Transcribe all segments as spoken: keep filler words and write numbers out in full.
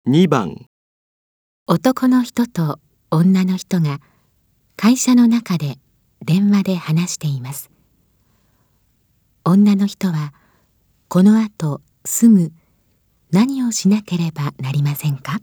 にばん、 男の人と女の人が会社の中で電話で話しています。女の人はこの後すぐ何をしなければなりませんか？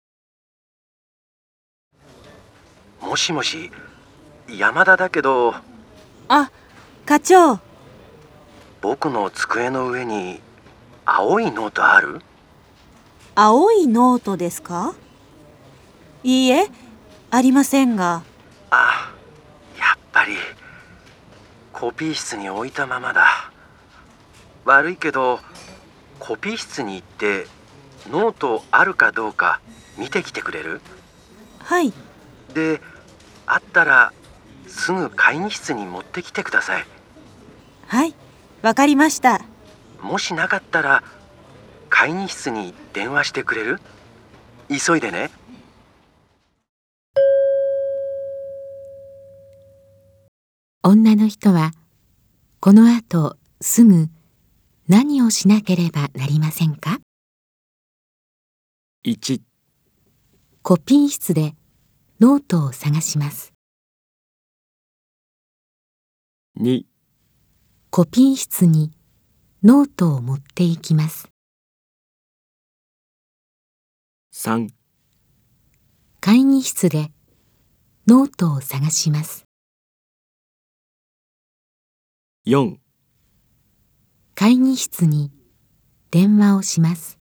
もしもし、山田だけど。 あ、課長。 僕の机の上に青いノートある？ 青いノートですか？いいえ、ありませんが。 あ、やっぱりコピー室に置いたままだ。悪いけどコピー室に行ってノートあるかどうか見てきてくれる？ はい。 で、あったらすぐ会議室に持ってきてください。 はい、わかりました。 もしなかったら会議室に電話してくれる？急いでね。 女の人はこの後すぐ何をしなければなりませんか？ いち、 コピー室でノートを探します。 に、 コピー室にノートを持っていきます。 さん、 会議室でノートを探します。 よん、 会議室に電話をします。